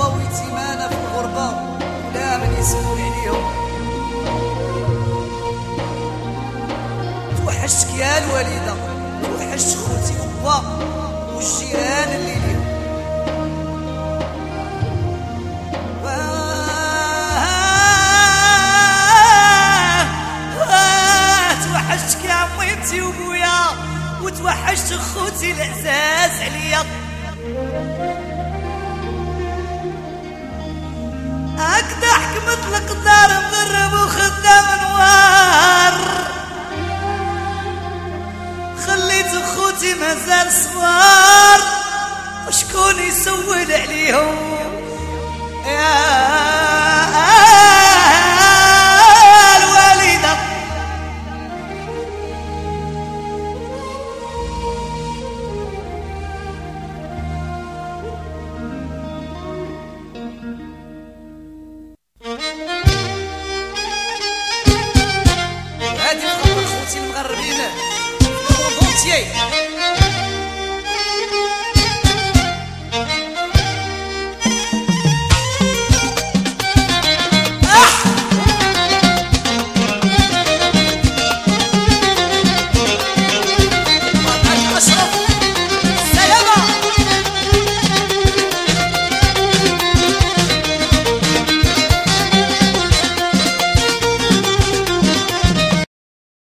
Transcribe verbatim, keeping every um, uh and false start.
هو ويتيمانا في الغربة ولا من يسول عليهم. توحشتك يا الوالدة، توحشت خوتي وبا والجيران اللي ليهم. توحشتك يا عميتي وبويا وتوحشت خوتي العزاز عليا. هكذا حكمت القدار مضرب وخدام نوار، خليت خوتي مازال صغار وشكون يسول عليهم.